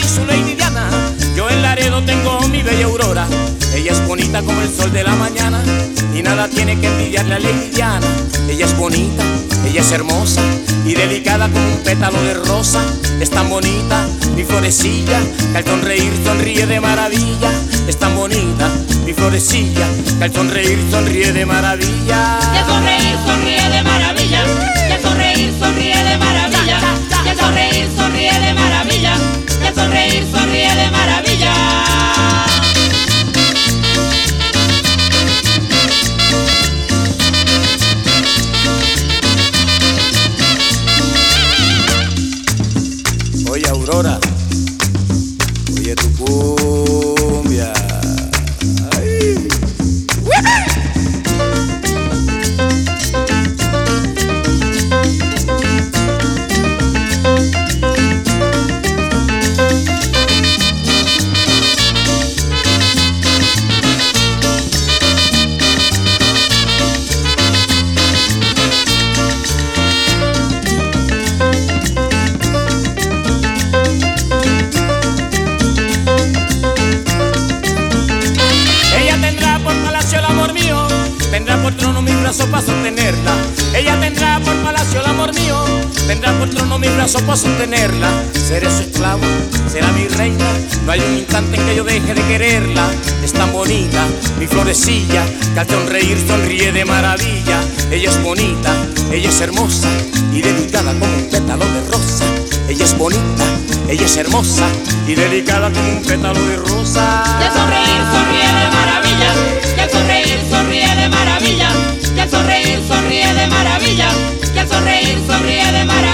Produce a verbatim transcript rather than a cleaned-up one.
y su Lady Diana. Yo en Laredo tengo mi bella Aurora. Ella es bonita como el sol de la mañana y nada tiene que envidiarle a Lady Diana. Ella es bonita, ella es hermosa y delicada como un pétalo de rosa. Es tan bonita mi florecilla que al sonreír sonríe de maravilla. Es tan bonita mi florecilla que al sonreír sonríe de maravilla. Y al sonreír sonríe de maravilla. Y al sonreír sonríe de maravilla. Y al sonreír sonríe de maravilla. Y al sonreír sonríe de maravilla. Oye Aurora, oye tu cumbia. Ay. Tendrá por trono mis brazos para sostenerla. Ella tendrá por palacio el amor mío. Tendrá por trono mis brazos para sostenerla. Seré su esclavo, será mi reina. No hay un instante en que yo deje de quererla. Es tan bonita mi florecilla que al sonreír sonríe de maravilla. Ella es bonita, ella es hermosa y delicada como un pétalo de rosa. Ella es bonita, ella es hermosa y delicada como un pétalo de rosa. Y al sonreír sonríe de maravilla. Y al sonreír sonríe de maravilla. Y al sonreír sonríe de maravilla. Y al sonreír sonríe de maravilla.